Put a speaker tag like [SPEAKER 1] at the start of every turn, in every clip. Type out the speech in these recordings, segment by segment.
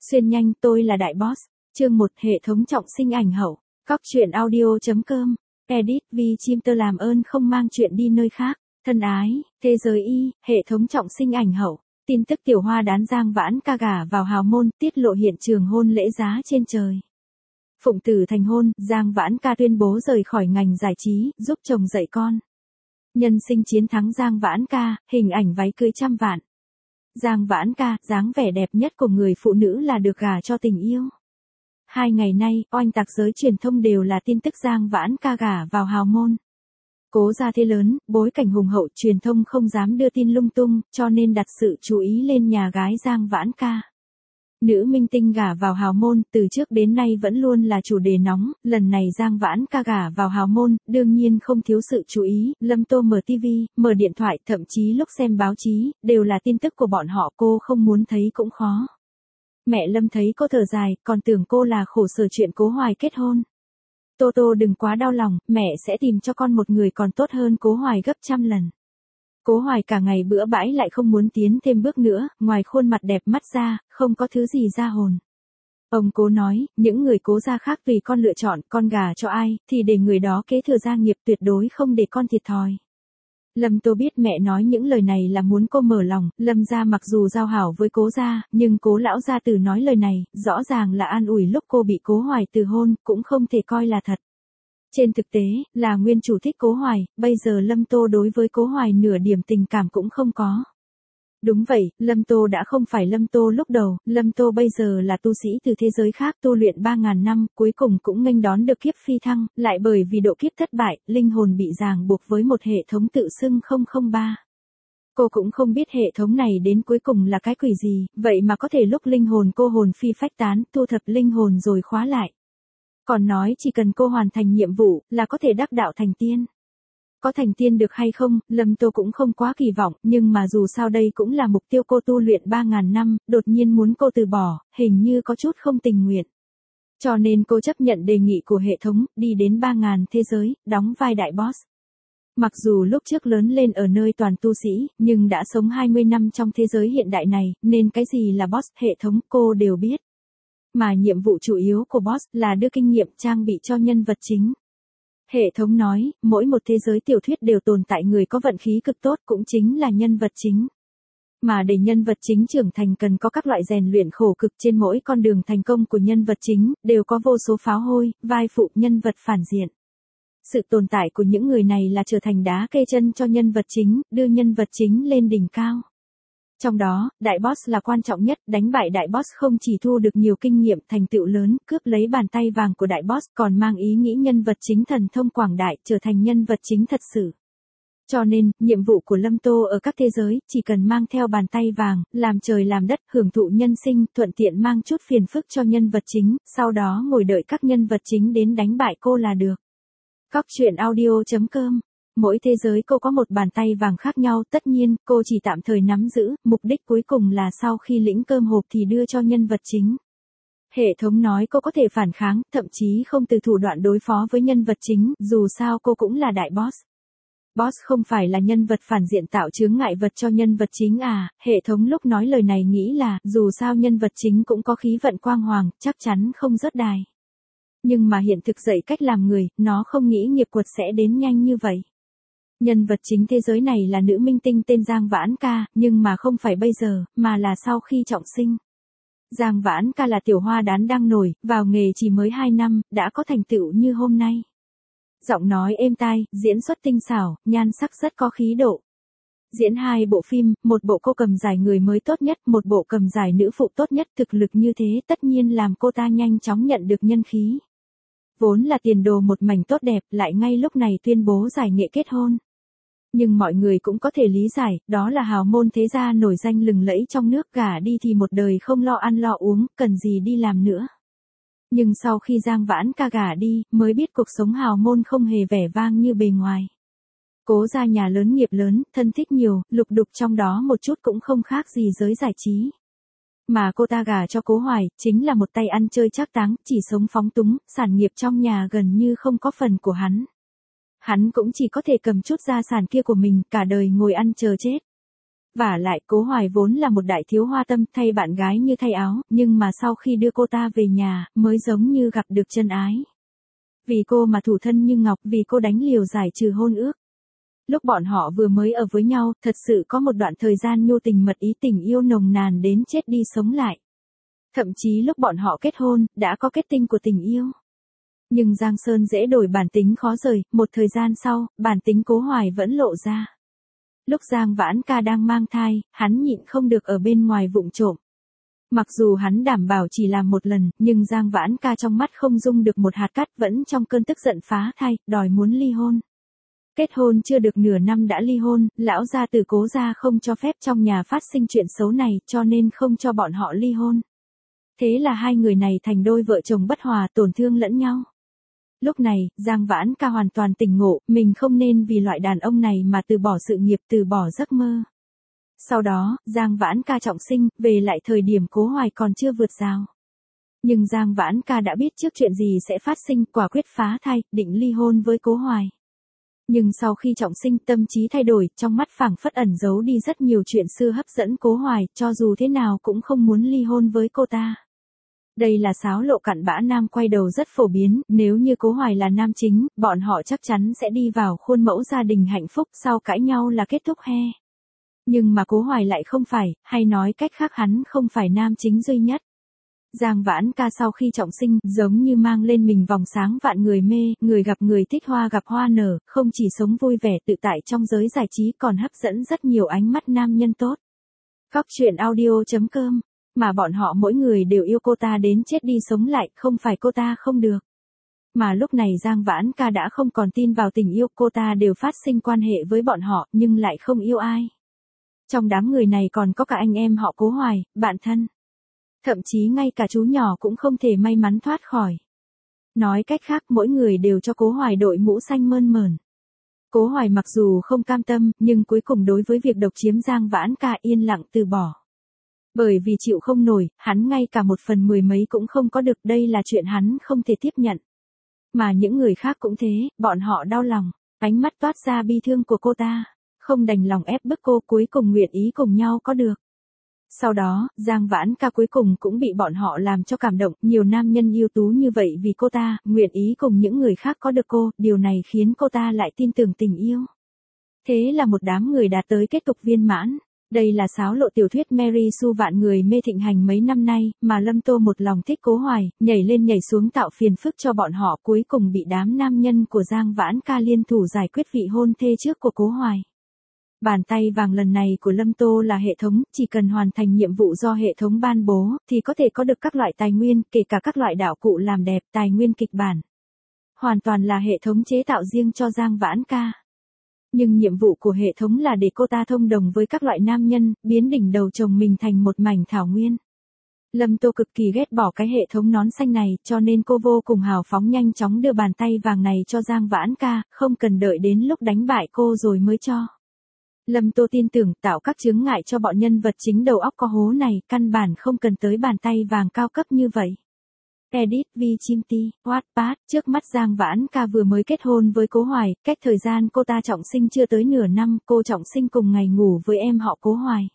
[SPEAKER 1] Xuyên nhanh, tôi là đại boss. Chương 1, hệ thống trọng sinh ảnh hậu. Cóc truyện audio.com. Edit, vì chim tơ làm ơn không mang chuyện đi nơi khác. Thân ái, thế giới y, hệ thống trọng sinh ảnh hậu. Tin tức tiểu hoa đán Giang Vãn Ca gả vào hào môn, tiết lộ hiện trường hôn lễ giá trên trời. Phụng tử thành hôn, Giang Vãn Ca tuyên bố rời khỏi ngành giải trí, giúp chồng dạy con. Nhân sinh chiến thắng Giang Vãn Ca, hình ảnh váy cưới trăm vạn. Giang Vãn Ca, dáng vẻ đẹp nhất của người phụ nữ là được gả cho tình yêu. 2 ngày nay, oanh tạc giới truyền thông đều là tin tức Giang Vãn Ca gả vào hào môn. Cố gia thế lớn, bối cảnh hùng hậu, truyền thông không dám đưa tin lung tung, cho nên đặt sự chú ý lên nhà gái Giang Vãn Ca. Nữ minh tinh gả vào hào môn, từ trước đến nay vẫn luôn là chủ đề nóng, lần này Giang Vãn Ca gả vào hào môn, đương nhiên không thiếu sự chú ý, Lâm Tô mở TV, mở điện thoại, thậm chí lúc xem báo chí, đều là tin tức của bọn họ, cô không muốn thấy cũng khó. Mẹ Lâm thấy cô thở dài, còn tưởng cô là khổ sở chuyện Cố Hoài kết hôn. Tô Tô đừng quá đau lòng, mẹ sẽ tìm cho con một người còn tốt hơn Cố Hoài gấp trăm lần. Cố Hoài cả ngày bữa bãi lại không muốn tiến thêm bước nữa, ngoài khuôn mặt đẹp mắt ra, không có thứ gì ra hồn. Ông Cố nói, những người Cố gia khác tùy con lựa chọn, con gả cho ai, thì để người đó kế thừa gia nghiệp, tuyệt đối không để con thiệt thòi. Lâm Tô biết mẹ nói những lời này là muốn cô mở lòng, Lâm gia mặc dù giao hảo với Cố gia, nhưng Cố lão gia tử nói lời này, rõ ràng là an ủi lúc cô bị Cố Hoài từ hôn, cũng không thể coi là thật. Trên thực tế, là nguyên chủ thích Cố Hoài, bây giờ Lâm Tô đối với Cố Hoài nửa điểm tình cảm cũng không có. Đúng vậy, Lâm Tô đã không phải Lâm Tô lúc đầu, Lâm Tô bây giờ là tu sĩ từ thế giới khác tu luyện 3.000 năm, cuối cùng cũng nghênh đón được kiếp phi thăng, lại bởi vì độ kiếp thất bại, linh hồn bị ràng buộc với một hệ thống tự xưng 003. Cô cũng không biết hệ thống này đến cuối cùng là cái quỷ gì, vậy mà có thể lúc linh hồn cô hồn phi phách tán, thu thập linh hồn rồi khóa lại. Còn nói chỉ cần cô hoàn thành nhiệm vụ, là có thể đắc đạo thành tiên. Có thành tiên được hay không, Lâm Tô cũng không quá kỳ vọng, nhưng mà dù sao đây cũng là mục tiêu cô tu luyện 3.000 năm, đột nhiên muốn cô từ bỏ, hình như có chút không tình nguyện. Cho nên cô chấp nhận đề nghị của hệ thống, đi đến 3.000 thế giới, đóng vai đại boss. Mặc dù lúc trước lớn lên ở nơi toàn tu sĩ, nhưng đã sống 20 năm trong thế giới hiện đại này, nên cái gì là boss, hệ thống cô đều biết. Mà nhiệm vụ chủ yếu của boss là đưa kinh nghiệm trang bị cho nhân vật chính. Hệ thống nói, mỗi một thế giới tiểu thuyết đều tồn tại người có vận khí cực tốt, cũng chính là nhân vật chính. Mà để nhân vật chính trưởng thành cần có các loại rèn luyện khổ cực, trên mỗi con đường thành công của nhân vật chính, đều có vô số pháo hôi, vai phụ, nhân vật phản diện. Sự tồn tại của những người này là trở thành đá kê chân cho nhân vật chính, đưa nhân vật chính lên đỉnh cao. Trong đó, đại boss là quan trọng nhất, đánh bại đại boss không chỉ thu được nhiều kinh nghiệm, thành tựu lớn, cướp lấy bàn tay vàng của đại boss, còn mang ý nghĩ nhân vật chính thần thông quảng đại, trở thành nhân vật chính thật sự. Cho nên, nhiệm vụ của Lâm Tô ở các thế giới, chỉ cần mang theo bàn tay vàng, làm trời làm đất, hưởng thụ nhân sinh, thuận tiện mang chút phiền phức cho nhân vật chính, sau đó ngồi đợi các nhân vật chính đến đánh bại cô là được. Cóc truyện audio.com. Mỗi thế giới cô có một bàn tay vàng khác nhau, tất nhiên, cô chỉ tạm thời nắm giữ, mục đích cuối cùng là sau khi lĩnh cơm hộp thì đưa cho nhân vật chính. Hệ thống nói cô có thể phản kháng, thậm chí không từ thủ đoạn đối phó với nhân vật chính, dù sao cô cũng là đại boss. Boss không phải là nhân vật phản diện tạo chướng ngại vật cho nhân vật chính à, hệ thống lúc nói lời này nghĩ là, dù sao nhân vật chính cũng có khí vận quang hoàng, chắc chắn không rớt đài. Nhưng mà hiện thực dạy cách làm người, nó không nghĩ nghiệp quật sẽ đến nhanh như vậy. Nhân vật chính thế giới này là nữ minh tinh tên Giang Vãn Ca, nhưng mà không phải bây giờ, mà là sau khi trọng sinh. Giang Vãn Ca là tiểu hoa đán đang nổi, vào nghề chỉ mới 2 năm, đã có thành tựu như hôm nay. Giọng nói êm tai, diễn xuất tinh xảo, nhan sắc rất có khí độ. Diễn 2 bộ phim, một bộ cô cầm giải người mới tốt nhất, một bộ cầm giải nữ phụ tốt nhất, thực lực như thế tất nhiên làm cô ta nhanh chóng nhận được nhân khí. Vốn là tiền đồ một mảnh tốt đẹp, lại ngay lúc này tuyên bố giải nghệ kết hôn. Nhưng mọi người cũng có thể lý giải, đó là hào môn thế gia nổi danh lừng lẫy trong nước, gả đi thì một đời không lo ăn lo uống, cần gì đi làm nữa. Nhưng sau khi Giang Vãn Ca gả đi, mới biết cuộc sống hào môn không hề vẻ vang như bề ngoài. Cố gia nhà lớn nghiệp lớn, thân thích nhiều, lục đục trong đó một chút cũng không khác gì giới giải trí. Mà cô ta gả cho Cố Hoài, chính là một tay ăn chơi trác táng, chỉ sống phóng túng, sản nghiệp trong nhà gần như không có phần của hắn. Hắn cũng chỉ có thể cầm chút gia sản kia của mình, cả đời ngồi ăn chờ chết. Vả lại Cố Hoài vốn là một đại thiếu hoa tâm, thay bạn gái như thay áo, nhưng mà sau khi đưa cô ta về nhà, mới giống như gặp được chân ái. Vì cô mà thủ thân như ngọc, vì cô đánh liều giải trừ hôn ước. Lúc bọn họ vừa mới ở với nhau, thật sự có một đoạn thời gian nhu tình mật ý, tình yêu nồng nàn đến chết đi sống lại. Thậm chí lúc bọn họ kết hôn, đã có kết tinh của tình yêu. Nhưng Giang Sơn dễ đổi bản tính khó rời, một thời gian sau, bản tính Cố Hoài vẫn lộ ra. Lúc Giang Vãn Ca đang mang thai, hắn nhịn không được ở bên ngoài vụng trộm. Mặc dù hắn đảm bảo chỉ làm một lần, nhưng Giang Vãn Ca trong mắt không dung được một hạt cát, vẫn trong cơn tức giận phá thai, đòi muốn ly hôn. Kết hôn chưa được nửa năm đã ly hôn, lão gia tử Cố gia không cho phép trong nhà phát sinh chuyện xấu này, cho nên không cho bọn họ ly hôn. Thế là hai người này thành đôi vợ chồng bất hòa, tổn thương lẫn nhau. Lúc này, Giang Vãn Ca hoàn toàn tỉnh ngộ, mình không nên vì loại đàn ông này mà từ bỏ sự nghiệp, từ bỏ giấc mơ. Sau đó, Giang Vãn Ca trọng sinh, về lại thời điểm Cố Hoài còn chưa vượt rào. Nhưng Giang Vãn Ca đã biết trước chuyện gì sẽ phát sinh, quả quyết phá thai, định ly hôn với Cố Hoài. Nhưng sau khi trọng sinh, tâm trí thay đổi, trong mắt phảng phất ẩn giấu đi rất nhiều chuyện xưa hấp dẫn Cố Hoài, cho dù thế nào cũng không muốn ly hôn với cô ta. Đây là xáo lộ cặn bã nam quay đầu rất phổ biến, nếu như Cố Hoài là nam chính, bọn họ chắc chắn sẽ đi vào khuôn mẫu gia đình hạnh phúc, sau cãi nhau là kết thúc he. Nhưng mà Cố Hoài lại không phải, hay nói cách khác hắn không phải nam chính duy nhất. Giang Vãn Ca sau khi trọng sinh, giống như mang lên mình vòng sáng vạn người mê, người gặp người thích, hoa gặp hoa nở, không chỉ sống vui vẻ tự tại trong giới giải trí còn hấp dẫn rất nhiều ánh mắt nam nhân tốt. Góc truyện audio.com, mà bọn họ mỗi người đều yêu cô ta đến chết đi sống lại, không phải cô ta không được. Mà lúc này Giang Vãn Ca đã không còn tin vào tình yêu, cô ta đều phát sinh quan hệ với bọn họ, nhưng lại không yêu ai. Trong đám người này còn có cả anh em họ Cố Hoài, bạn thân. Thậm chí ngay cả chú nhỏ cũng không thể may mắn thoát khỏi. Nói cách khác, mỗi người đều cho Cố Hoài đội mũ xanh mơn mởn. Cố Hoài mặc dù không cam tâm, nhưng cuối cùng đối với việc độc chiếm Giang Vãn Ca yên lặng từ bỏ. Bởi vì chịu không nổi, hắn ngay cả 1/10 mấy cũng không có được, đây là chuyện hắn không thể tiếp nhận. Mà những người khác cũng thế, bọn họ đau lòng, ánh mắt toát ra bi thương của cô ta, không đành lòng ép bức cô, cuối cùng nguyện ý cùng nhau có được. Sau đó, Giang Vãn Ca cuối cùng cũng bị bọn họ làm cho cảm động, nhiều nam nhân ưu tú như vậy vì cô ta, nguyện ý cùng những người khác có được cô, điều này khiến cô ta lại tin tưởng tình yêu. Thế là một đám người đạt tới kết cục viên mãn. Đây là xáo lộ tiểu thuyết Mary Sue vạn người mê thịnh hành mấy năm nay, mà Lâm Tô một lòng thích Cố Hoài, nhảy lên nhảy xuống tạo phiền phức cho bọn họ, cuối cùng bị đám nam nhân của Giang Vãn Ca liên thủ giải quyết vị hôn thê trước của Cố Hoài. Bàn tay vàng lần này của Lâm Tô là hệ thống, chỉ cần hoàn thành nhiệm vụ do hệ thống ban bố, thì có thể có được các loại tài nguyên, kể cả các loại đạo cụ làm đẹp, tài nguyên kịch bản. Hoàn toàn là hệ thống chế tạo riêng cho Giang Vãn Ca. Nhưng nhiệm vụ của hệ thống là để cô ta thông đồng với các loại nam nhân, biến đỉnh đầu chồng mình thành một mảnh thảo nguyên. Lâm Tô cực kỳ ghét bỏ cái hệ thống nón xanh này, cho nên cô vô cùng hào phóng nhanh chóng đưa bàn tay vàng này cho Giang Vãn Ca, không cần đợi đến lúc đánh bại cô rồi mới cho. Lâm Tô tin tưởng tạo các chướng ngại cho bọn nhân vật chính đầu óc có hố này, căn bản không cần tới bàn tay vàng cao cấp như vậy. Edit Vichimti, Wattpad, trước mắt Giang Vãn Ca vừa mới kết hôn với Cố Hoài, cách thời gian cô ta trọng sinh chưa tới nửa năm, cô trọng sinh cùng ngày ngủ với em họ Cố Hoài.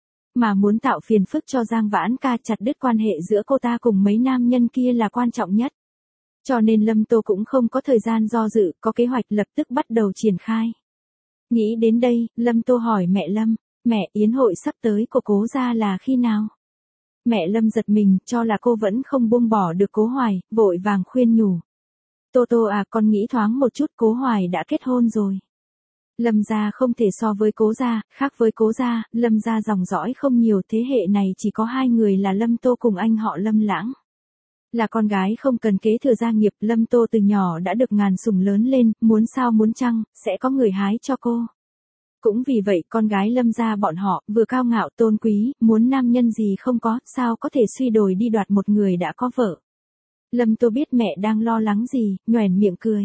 [SPEAKER 1] Mà muốn tạo phiền phức cho Giang Vãn Ca, chặt đứt quan hệ giữa cô ta cùng mấy nam nhân kia là quan trọng nhất. Cho nên Lâm Tô cũng không có thời gian do dự, có kế hoạch lập tức bắt đầu triển khai. Nghĩ đến đây, Lâm Tô hỏi mẹ Lâm, mẹ, yến hội sắp tới của Cố gia là khi nào? Mẹ Lâm giật mình, cho là cô vẫn không buông bỏ được Cố Hoài, vội vàng khuyên nhủ. Tô Tô à, con nghĩ thoáng một chút, Cố Hoài đã kết hôn rồi. Lâm gia không thể so với Cố gia, khác với Cố gia, Lâm gia dòng dõi không nhiều, thế hệ này chỉ có hai người là Lâm Tô cùng anh họ Lâm Lãng. Là con gái không cần kế thừa gia nghiệp, Lâm Tô từ nhỏ đã được ngàn sủng lớn lên, muốn sao muốn chăng, sẽ có người hái cho cô. Cũng vì vậy con gái Lâm gia bọn họ, vừa cao ngạo tôn quý, muốn nam nhân gì không có, sao có thể suy đồi đi đoạt một người đã có vợ. Lâm Tô biết mẹ đang lo lắng gì, nhoẻn miệng cười.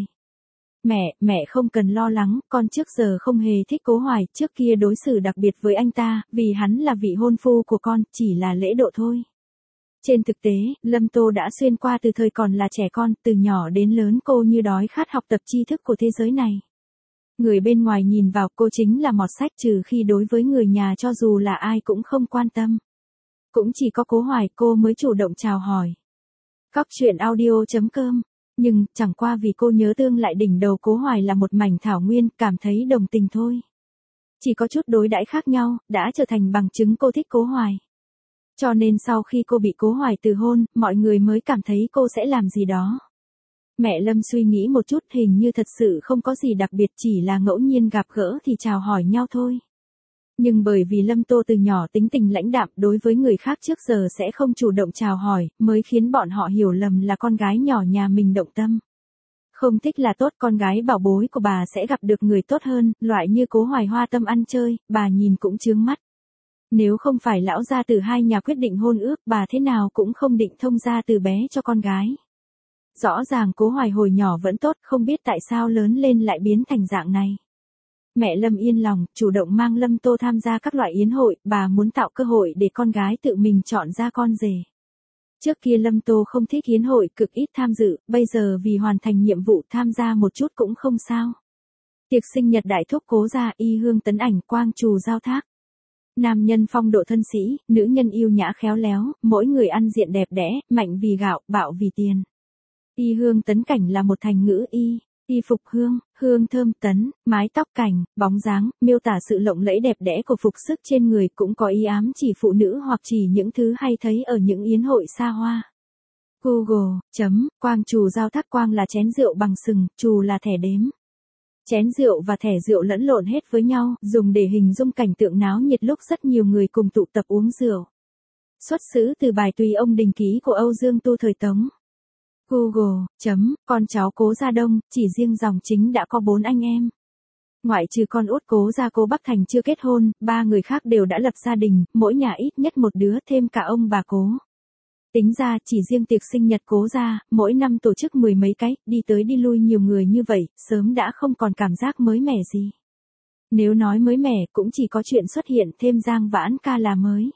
[SPEAKER 1] Mẹ không cần lo lắng, con trước giờ không hề thích Cố Hoài, trước kia đối xử đặc biệt với anh ta, vì hắn là vị hôn phu của con, chỉ là lễ độ thôi. Trên thực tế, Lâm Tô đã xuyên qua từ thời còn là trẻ con, từ nhỏ đến lớn cô như đói khát học tập tri thức của thế giới này. Người bên ngoài nhìn vào cô chính là mọt sách, trừ khi đối với người nhà cho dù là ai cũng không quan tâm. Cũng chỉ có Cố Hoài cô mới chủ động chào hỏi. Cóc truyện audio.com. Nhưng, chẳng qua vì cô nhớ tương lại đỉnh đầu Cố Hoài là một mảnh thảo nguyên, cảm thấy đồng tình thôi. Chỉ có chút đối đãi khác nhau, đã trở thành bằng chứng cô thích Cố Hoài. Cho nên sau khi cô bị Cố Hoài từ hôn, mọi người mới cảm thấy cô sẽ làm gì đó. Mẹ Lâm suy nghĩ một chút, hình như thật sự không có gì đặc biệt, chỉ là ngẫu nhiên gặp gỡ thì chào hỏi nhau thôi. Nhưng bởi vì Lâm Tô từ nhỏ tính tình lãnh đạm, đối với người khác trước giờ sẽ không chủ động chào hỏi, mới khiến bọn họ hiểu lầm là con gái nhỏ nhà mình động tâm. Không thích là tốt, con gái bảo bối của bà sẽ gặp được người tốt hơn, loại như Cố Hoài hoa tâm ăn chơi, bà nhìn cũng chướng mắt. Nếu không phải lão gia từ hai nhà quyết định hôn ước, bà thế nào cũng không định thông gia từ bé cho con gái. Rõ ràng Cố Hoài hồi nhỏ vẫn tốt, không biết tại sao lớn lên lại biến thành dạng này. Mẹ Lâm yên lòng, chủ động mang Lâm Tô tham gia các loại yến hội, bà muốn tạo cơ hội để con gái tự mình chọn ra con rể. Trước kia Lâm Tô không thích yến hội, cực ít tham dự, bây giờ vì hoàn thành nhiệm vụ tham gia một chút cũng không sao. Tiệc sinh nhật đại thúc Cố gia, y hương tấn ảnh, quang trù giao thác. Nam nhân phong độ thân sĩ, nữ nhân yêu nhã khéo léo, mỗi người ăn diện đẹp đẽ, mạnh vì gạo, bạo vì tiền. Y hương tấn cảnh là một thành ngữ y phục hương, hương thơm tấn, mái tóc cảnh, bóng dáng, miêu tả sự lộng lẫy đẹp đẽ của phục sức trên người, cũng có ý ám chỉ phụ nữ hoặc chỉ những thứ hay thấy ở những yến hội xa hoa. Google, quang trù giao thác, quang là chén rượu bằng sừng, trù là thẻ đếm. Chén rượu và thẻ rượu lẫn lộn hết với nhau, dùng để hình dung cảnh tượng náo nhiệt lúc rất nhiều người cùng tụ tập uống rượu. Xuất xứ từ bài Tùy Ông Đình Ký của Âu Dương Tu thời Tống. Google, con cháu Cố Gia Đông, chỉ riêng dòng chính đã có 4 anh em. Ngoại trừ con út Cố Gia Cố Bắc Thành chưa kết hôn, 3 người khác đều đã lập gia đình, mỗi nhà ít nhất một đứa, thêm cả ông bà Cố. Tính ra chỉ riêng tiệc sinh nhật Cố gia, mỗi năm tổ chức 10 mấy cái, đi tới đi lui nhiều người như vậy, sớm đã không còn cảm giác mới mẻ gì. Nếu nói mới mẻ cũng chỉ có chuyện xuất hiện thêm Giang Vãn Ca là mới.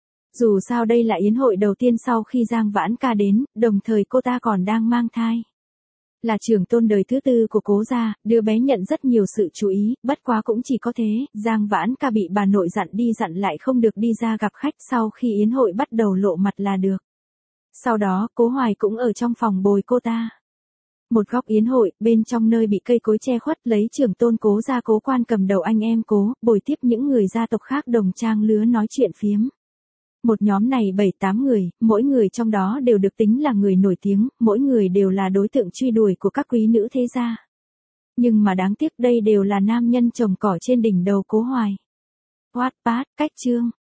[SPEAKER 1] Dù sao đây là yến hội đầu tiên sau khi Giang Vãn Ca đến, đồng thời cô ta còn đang mang thai. Là trưởng tôn đời thứ 4 của Cố gia, đứa bé nhận rất nhiều sự chú ý, bất quá cũng chỉ có thế, Giang Vãn Ca bị bà nội dặn đi dặn lại không được đi ra gặp khách, sau khi yến hội bắt đầu lộ mặt là được. Sau đó, Cố Hoài cũng ở trong phòng bồi cô ta. Một góc yến hội, bên trong nơi bị cây cối che khuất, lấy trưởng tôn Cố gia Cố Quan cầm đầu anh em Cố, bồi tiếp những người gia tộc khác đồng trang lứa nói chuyện phiếm. Một nhóm này 7-8 người, mỗi người trong đó đều được tính là người nổi tiếng, mỗi người đều là đối tượng truy đuổi của các quý nữ thế gia. Nhưng mà đáng tiếc đây đều là nam nhân trồng cỏ trên đỉnh đầu Cố Hoài. Wattpad, cách chương.